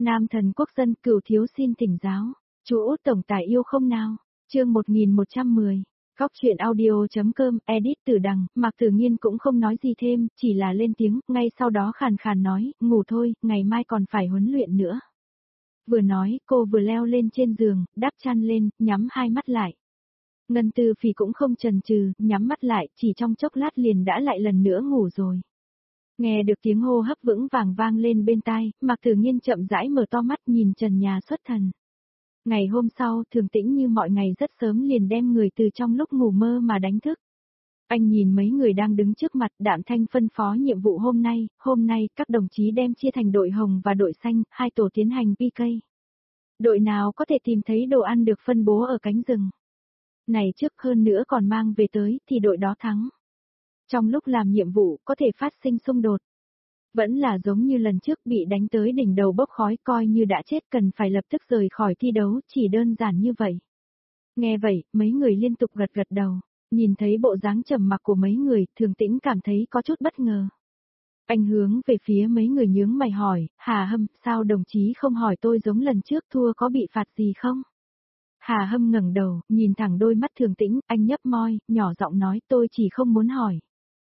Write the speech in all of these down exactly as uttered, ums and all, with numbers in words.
Nam thần quốc dân Cửu thiếu xin thỉnh giáo. Chú Út tổng tài yêu không nào? Chương một nghìn một trăm mười. Góc truyện audio.com, edit Tử Đằng, Mạc Tử Nghiên cũng không nói gì thêm, chỉ là lên tiếng, ngay sau đó khàn khàn nói, ngủ thôi, ngày mai còn phải huấn luyện nữa. Vừa nói, cô vừa leo lên trên giường, đắp chăn lên, nhắm hai mắt lại. Ngân Tư Phỉ cũng không chần chừ, nhắm mắt lại, chỉ trong chốc lát liền đã lại lần nữa ngủ rồi. Nghe được tiếng hô hấp vững vàng vang lên bên tai, Mạc Tử Nghiên chậm rãi mở to mắt nhìn trần nhà xuất thần. Ngày hôm sau, Thường Tĩnh như mọi ngày rất sớm liền đem người từ trong lúc ngủ mơ mà đánh thức. Anh nhìn mấy người đang đứng trước mặt, đạm thanh phân phó nhiệm vụ hôm nay, hôm nay các đồng chí đem chia thành đội hồng và đội xanh, hai tổ tiến hành pê ca. Đội nào có thể tìm thấy đồ ăn được phân bố ở cánh rừng này trước hơn nữa còn mang về tới, thì đội đó thắng. Trong lúc làm nhiệm vụ, có thể phát sinh xung đột. Vẫn là giống như lần trước bị đánh tới đỉnh đầu bốc khói coi như đã chết cần phải lập tức rời khỏi thi đấu, chỉ đơn giản như vậy. Nghe vậy, mấy người liên tục gật gật đầu, nhìn thấy bộ dáng trầm mặc của mấy người, Thường Tĩnh cảm thấy có chút bất ngờ. Anh hướng về phía mấy người nhướng mày hỏi, Hà Hâm, sao đồng chí không hỏi tôi giống lần trước thua có bị phạt gì không? Hà Hâm ngẩng đầu, nhìn thẳng đôi mắt Thường Tĩnh, anh nhấp môi, nhỏ giọng nói tôi chỉ không muốn hỏi.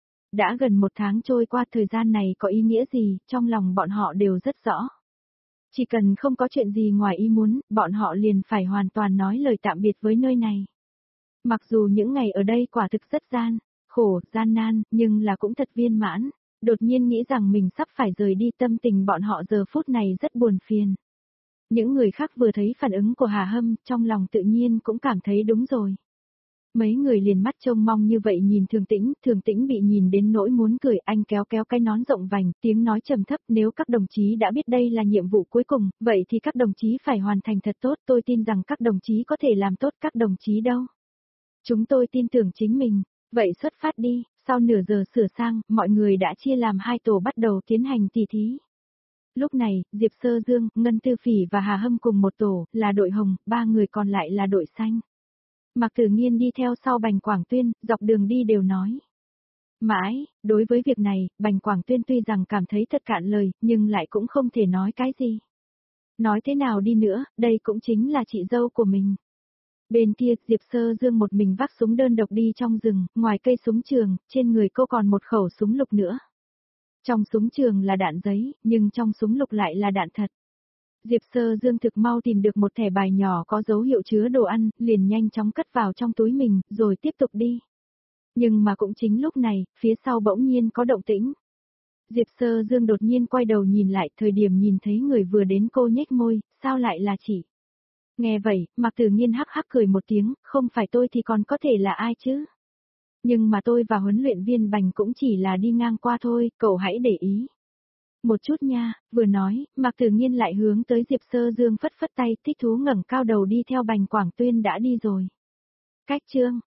Đã gần một tháng trôi qua, thời gian này có ý nghĩa gì, trong lòng bọn họ đều rất rõ. Chỉ cần không có chuyện gì ngoài ý muốn, bọn họ liền phải hoàn toàn nói lời tạm biệt với nơi này. Mặc dù những ngày ở đây quả thực rất gian, khổ, gian nan, nhưng là cũng thật viên mãn. Đột nhiên nghĩ rằng mình sắp phải rời đi, tâm tình bọn họ giờ phút này rất buồn phiền. Những người khác vừa thấy phản ứng của Hà Hâm, trong lòng tự nhiên cũng cảm thấy đúng rồi. Mấy người liền mắt trông mong như vậy nhìn Thường Tĩnh, Thường Tĩnh bị nhìn đến nỗi muốn cười, anh kéo kéo cái nón rộng vành, tiếng nói trầm thấp, nếu các đồng chí đã biết đây là nhiệm vụ cuối cùng, vậy thì các đồng chí phải hoàn thành thật tốt, tôi tin rằng các đồng chí có thể làm tốt, các đồng chí đâu. Chúng tôi tin tưởng chính mình, vậy xuất phát đi, sau nửa giờ sửa sang, mọi người đã chia làm hai tổ bắt đầu tiến hành tỉ thí. Lúc này, Diệp Sơ Dương, Ngân Tư Phỉ và Hà Hâm cùng một tổ, là đội hồng, ba người còn lại là đội xanh. Mạc Tử Nghiên đi theo sau Bành Quảng Tuyên, dọc đường đi đều nói. Mãi, đối với việc này, Bành Quảng Tuyên tuy rằng cảm thấy thật cạn lời, nhưng lại cũng không thể nói cái gì. Nói thế nào đi nữa, đây cũng chính là chị dâu của mình. Bên kia, Diệp Sơ Dương một mình vác súng đơn độc đi trong rừng, ngoài cây súng trường, trên người cô còn một khẩu súng lục nữa. Trong súng trường là đạn giấy, nhưng trong súng lục lại là đạn thật. Diệp Sơ Dương thực mau tìm được một thẻ bài nhỏ có dấu hiệu chứa đồ ăn, liền nhanh chóng cất vào trong túi mình, rồi tiếp tục đi. Nhưng mà cũng chính lúc này, phía sau bỗng nhiên có động tĩnh. Diệp Sơ Dương đột nhiên quay đầu nhìn lại, thời điểm nhìn thấy người vừa đến cô nhếch môi, sao lại là chị? Nghe vậy, Mạc Tử Nghiên hắc hắc cười một tiếng, không phải tôi thì còn có thể là ai chứ? Nhưng mà tôi và huấn luyện viên Bành cũng chỉ là đi ngang qua thôi, cậu hãy để ý. Một chút nha, vừa nói, Mạc Tử Nghiên lại hướng tới Diệp Sơ Dương phất phất tay, thích thú ngẩng cao đầu đi theo Bành Quảng Tuyên đã đi rồi. Cách chương